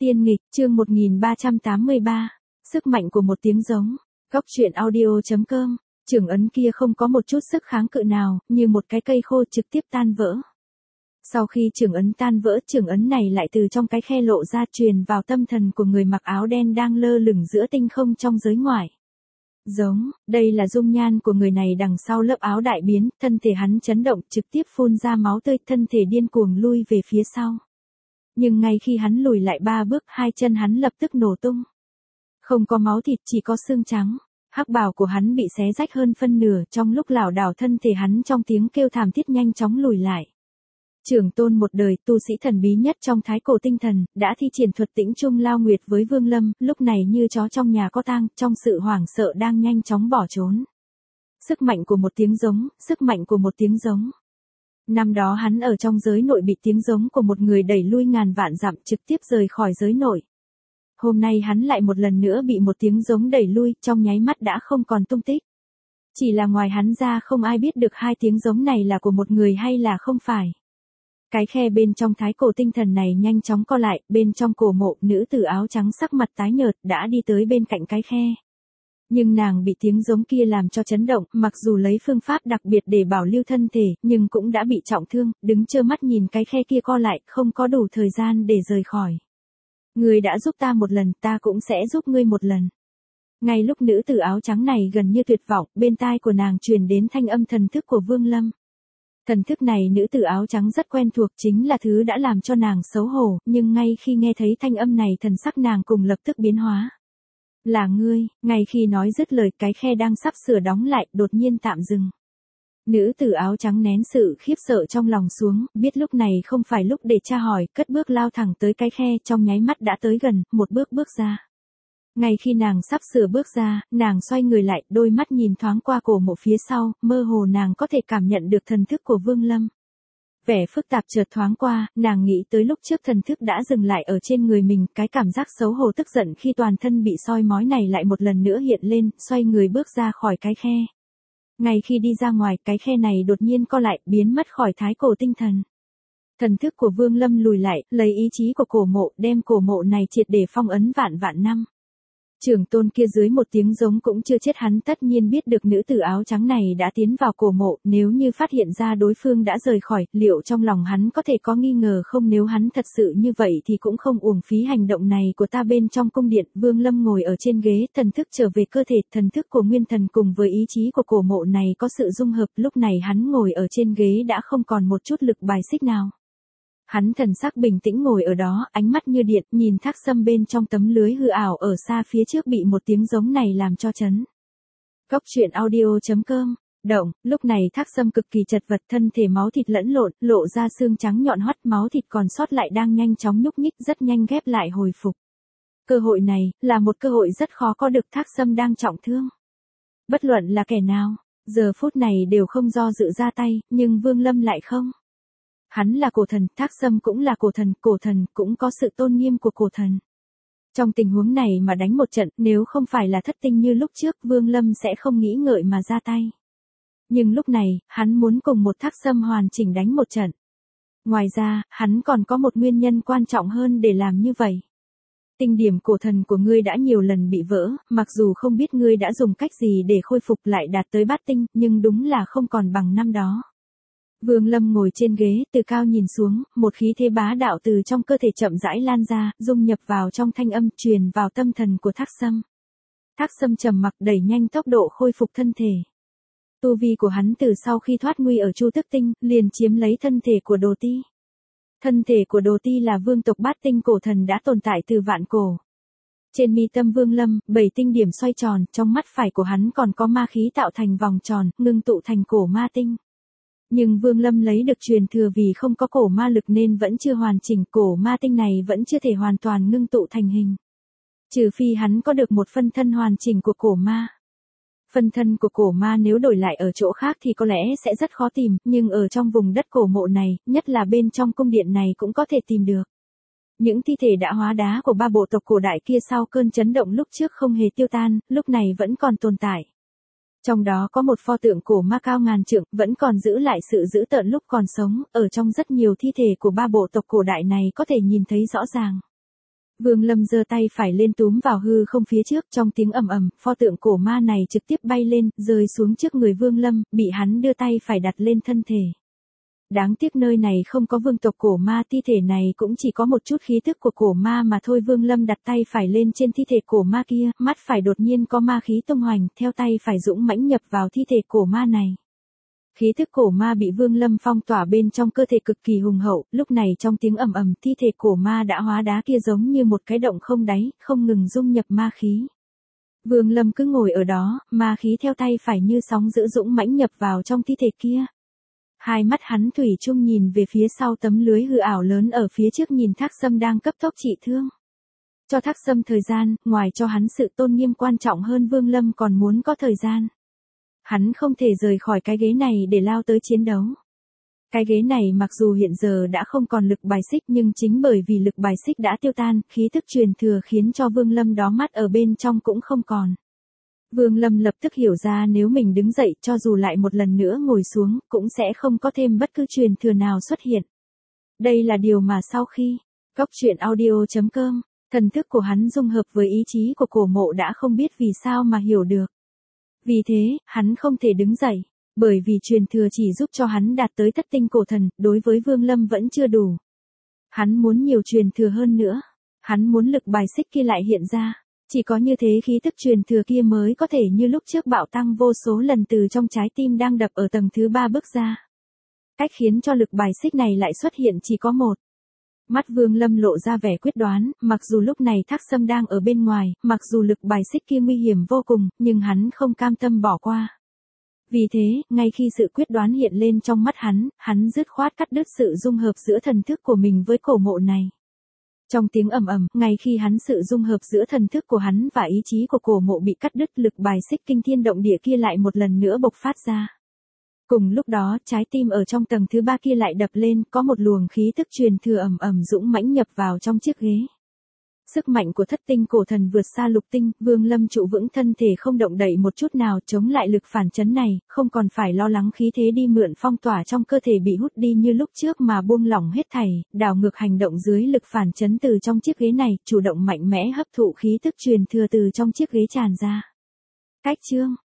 Tiên nghịch, chương 1383. Sức mạnh của một tiếng giống. Góc truyện audio.com. Trưởng ấn kia không có một chút sức kháng cự nào, như một cái cây khô trực tiếp tan vỡ. Sau khi trưởng ấn tan vỡ, trưởng ấn này lại từ trong cái khe lộ ra truyền vào tâm thần của người mặc áo đen đang lơ lửng giữa tinh không trong giới ngoại. Giống, đây là dung nhan của người này đằng sau lớp áo đại biến, thân thể hắn chấn động trực tiếp phun ra máu tươi, thân thể điên cuồng lui về phía sau. Nhưng ngay khi hắn lùi lại 3 bước, hai chân hắn lập tức nổ tung. Không có máu thịt, chỉ có xương trắng. Hắc bào của hắn bị xé rách hơn phân nửa, trong lúc lảo đảo thân thể hắn trong tiếng kêu thảm thiết nhanh chóng lùi lại. Trưởng tôn một đời, tu sĩ thần bí nhất trong thái cổ tinh thần, đã thi triển thuật tĩnh trung lao nguyệt với Vương Lâm, lúc này như chó trong nhà có tang, trong sự hoảng sợ đang nhanh chóng bỏ trốn. Sức mạnh của một tiếng giống, sức mạnh của một tiếng giống. Năm đó hắn ở trong giới nội bị tiếng giống của một người đẩy lui ngàn vạn dặm, trực tiếp rời khỏi giới nội. Hôm nay hắn lại một lần nữa bị một tiếng giống đẩy lui, trong nháy mắt đã không còn tung tích. Chỉ là ngoài hắn ra không ai biết được hai tiếng giống này là của một người hay là không phải. Cái khe bên trong thái cổ tinh thần này nhanh chóng co lại, bên trong cổ mộ, nữ tử áo trắng sắc mặt tái nhợt đã đi tới bên cạnh cái khe. Nhưng nàng bị tiếng giống kia làm cho chấn động, mặc dù lấy phương pháp đặc biệt để bảo lưu thân thể, nhưng cũng đã bị trọng thương, đứng trơ mắt nhìn cái khe kia co lại, không có đủ thời gian để rời khỏi. Ngươi đã giúp ta một lần, ta cũng sẽ giúp ngươi một lần. Ngay lúc nữ tử áo trắng này gần như tuyệt vọng, bên tai của nàng truyền đến thanh âm thần thức của Vương Lâm. Thần thức này nữ tử áo trắng rất quen thuộc, chính là thứ đã làm cho nàng xấu hổ, nhưng ngay khi nghe thấy thanh âm này thần sắc nàng cùng lập tức biến hóa. Là ngươi, ngay khi nói dứt lời cái khe đang sắp sửa đóng lại, đột nhiên tạm dừng. Nữ tử áo trắng nén sự khiếp sợ trong lòng xuống, biết lúc này không phải lúc để tra hỏi, cất bước lao thẳng tới cái khe, trong nháy mắt đã tới gần, một bước bước ra. Ngay khi nàng sắp sửa bước ra, nàng xoay người lại, đôi mắt nhìn thoáng qua cổ mộ phía sau, mơ hồ nàng có thể cảm nhận được thần thức của Vương Lâm. Vẻ phức tạp chợt thoáng qua, nàng nghĩ tới lúc trước thần thức đã dừng lại ở trên người mình, cái cảm giác xấu hổ tức giận khi toàn thân bị soi mói này lại một lần nữa hiện lên, xoay người bước ra khỏi cái khe. Ngay khi đi ra ngoài, cái khe này đột nhiên co lại, biến mất khỏi thái cổ tinh thần. Thần thức của Vương Lâm lùi lại, lấy ý chí của cổ mộ, đem cổ mộ này triệt để phong ấn vạn vạn năm. Trưởng tôn kia dưới một tiếng giống cũng chưa chết, hắn tất nhiên biết được nữ tử áo trắng này đã tiến vào cổ mộ, nếu như phát hiện ra đối phương đã rời khỏi, liệu trong lòng hắn có thể có nghi ngờ không? Nếu hắn thật sự như vậy thì cũng không uổng phí hành động này của ta. Bên trong cung điện, Vương Lâm ngồi ở trên ghế, thần thức trở về cơ thể, thần thức của nguyên thần cùng với ý chí của cổ mộ này có sự dung hợp, lúc này hắn ngồi ở trên ghế đã không còn một chút lực bài xích nào. Hắn thần sắc bình tĩnh ngồi ở đó, ánh mắt như điện, nhìn Thác Sâm bên trong tấm lưới hư ảo ở xa phía trước bị một tiếng giống này làm cho chấn. Góc truyện audio.com. Động, lúc này Thác Sâm cực kỳ chật vật, thân thể máu thịt lẫn lộn, lộ ra xương trắng nhọn hoắt, máu thịt còn sót lại đang nhanh chóng nhúc nhích, rất nhanh ghép lại hồi phục. Cơ hội này, là một cơ hội rất khó có được. Thác Sâm đang trọng thương. Bất luận là kẻ nào, giờ phút này đều không do dự ra tay, nhưng Vương Lâm lại không. Hắn là cổ thần, Thác Sâm cũng là cổ thần cũng có sự tôn nghiêm của cổ thần. Trong tình huống này mà đánh một trận, nếu không phải là thất tinh như lúc trước, Vương Lâm sẽ không nghĩ ngợi mà ra tay. Nhưng lúc này, hắn muốn cùng một Thác Sâm hoàn chỉnh đánh một trận. Ngoài ra, hắn còn có một nguyên nhân quan trọng hơn để làm như vậy. Tinh điểm cổ thần của ngươi đã nhiều lần bị vỡ, mặc dù không biết ngươi đã dùng cách gì để khôi phục lại đạt tới bát tinh, nhưng đúng là không còn bằng năm đó. Vương Lâm ngồi trên ghế, từ cao nhìn xuống, một khí thế bá đạo từ trong cơ thể chậm rãi lan ra, dung nhập vào trong thanh âm, truyền vào tâm thần của Thác Sâm. Thác Sâm trầm mặc, đẩy nhanh tốc độ khôi phục thân thể. Tu vi của hắn từ sau khi thoát nguy ở Chu Tức Tinh, liền chiếm lấy thân thể của Đồ Ti. Thân thể của Đồ Ti là vương tộc bát tinh cổ thần đã tồn tại từ vạn cổ. Trên mi tâm Vương Lâm, 7 tinh điểm xoay tròn, trong mắt phải của hắn còn có ma khí tạo thành vòng tròn, ngưng tụ thành cổ ma tinh. Nhưng Vương Lâm lấy được truyền thừa vì không có cổ ma lực nên vẫn chưa hoàn chỉnh, cổ ma tinh này vẫn chưa thể hoàn toàn ngưng tụ thành hình. Trừ phi hắn có được một phân thân hoàn chỉnh của cổ ma. Phân thân của cổ ma nếu đổi lại ở chỗ khác thì có lẽ sẽ rất khó tìm, nhưng ở trong vùng đất cổ mộ này, nhất là bên trong cung điện này cũng có thể tìm được. Những thi thể đã hóa đá của 3 bộ tộc cổ đại kia sau cơn chấn động lúc trước không hề tiêu tan, lúc này vẫn còn tồn tại. Trong đó có một pho tượng cổ ma cao ngàn trượng, vẫn còn giữ lại sự dữ tợn lúc còn sống, ở trong rất nhiều thi thể của 3 bộ tộc cổ đại này có thể nhìn thấy rõ ràng. Vương Lâm giơ tay phải lên túm vào hư không phía trước, trong tiếng ầm ầm, pho tượng cổ ma này trực tiếp bay lên, rơi xuống trước người Vương Lâm, bị hắn đưa tay phải đặt lên thân thể. Đáng tiếc nơi này không có vương tộc cổ ma, thi thể này cũng chỉ có một chút khí tức của cổ ma mà thôi. Vương Lâm đặt tay phải lên trên thi thể cổ ma kia, mắt phải đột nhiên có ma khí tung hoành, theo tay phải dũng mãnh nhập vào thi thể cổ ma này. Khí tức cổ ma bị Vương Lâm phong tỏa bên trong cơ thể cực kỳ hùng hậu, lúc này trong tiếng ầm ầm, thi thể cổ ma đã hóa đá kia giống như một cái động không đáy, không ngừng dung nhập ma khí. Vương Lâm cứ ngồi ở đó, ma khí theo tay phải như sóng dữ dũng mãnh nhập vào trong thi thể kia. Hai mắt hắn thủy chung nhìn về phía sau tấm lưới hư ảo lớn ở phía trước, nhìn Thác Sâm đang cấp tốc trị thương. Cho Thác Sâm thời gian, ngoài cho hắn sự tôn nghiêm quan trọng hơn, Vương Lâm còn muốn có thời gian. Hắn không thể rời khỏi cái ghế này để lao tới chiến đấu. Cái ghế này mặc dù hiện giờ đã không còn lực bài xích, nhưng chính bởi vì lực bài xích đã tiêu tan, khí tức truyền thừa khiến cho Vương Lâm đó mắt ở bên trong cũng không còn. Vương Lâm lập tức hiểu ra nếu mình đứng dậy cho dù lại một lần nữa ngồi xuống cũng sẽ không có thêm bất cứ truyền thừa nào xuất hiện. Đây là điều mà sau khi goctruyện.audio.com, thần thức của hắn dung hợp với ý chí của cổ mộ đã không biết vì sao mà hiểu được. Vì thế, hắn không thể đứng dậy, bởi vì truyền thừa chỉ giúp cho hắn đạt tới thất tinh cổ thần, đối với Vương Lâm vẫn chưa đủ. Hắn muốn nhiều truyền thừa hơn nữa, hắn muốn lực bài xích kia lại hiện ra. Chỉ có như thế khí tức truyền thừa kia mới có thể như lúc trước bạo tăng vô số lần từ trong trái tim đang đập ở tầng thứ 3 bước ra. Cách khiến cho lực bài xích này lại xuất hiện chỉ có một. Mắt Vương Lâm lộ ra vẻ quyết đoán, mặc dù lúc này Thác Sâm đang ở bên ngoài, mặc dù lực bài xích kia nguy hiểm vô cùng, nhưng hắn không cam tâm bỏ qua. Vì thế, ngay khi sự quyết đoán hiện lên trong mắt hắn dứt khoát cắt đứt sự dung hợp giữa thần thức của mình với cổ mộ này. Trong tiếng ầm ầm, ngay khi sự dung hợp giữa thần thức của hắn và ý chí của cổ mộ bị cắt đứt, lực bài xích kinh thiên động địa kia lại một lần nữa bộc phát ra. Cùng lúc đó, trái tim ở trong tầng thứ 3 kia lại đập lên, có một luồng khí tức truyền thừa ầm ầm dũng mãnh nhập vào trong chiếc ghế. Sức mạnh của thất tinh cổ thần vượt xa lục tinh, Vương Lâm trụ vững thân thể không động đậy một chút nào, chống lại lực phản chấn này, không còn phải lo lắng khí thế đi mượn phong tỏa trong cơ thể bị hút đi như lúc trước mà buông lỏng hết thảy, đảo ngược hành động dưới lực phản chấn từ trong chiếc ghế này, chủ động mạnh mẽ hấp thụ khí tức truyền thừa từ trong chiếc ghế tràn ra. Cách chương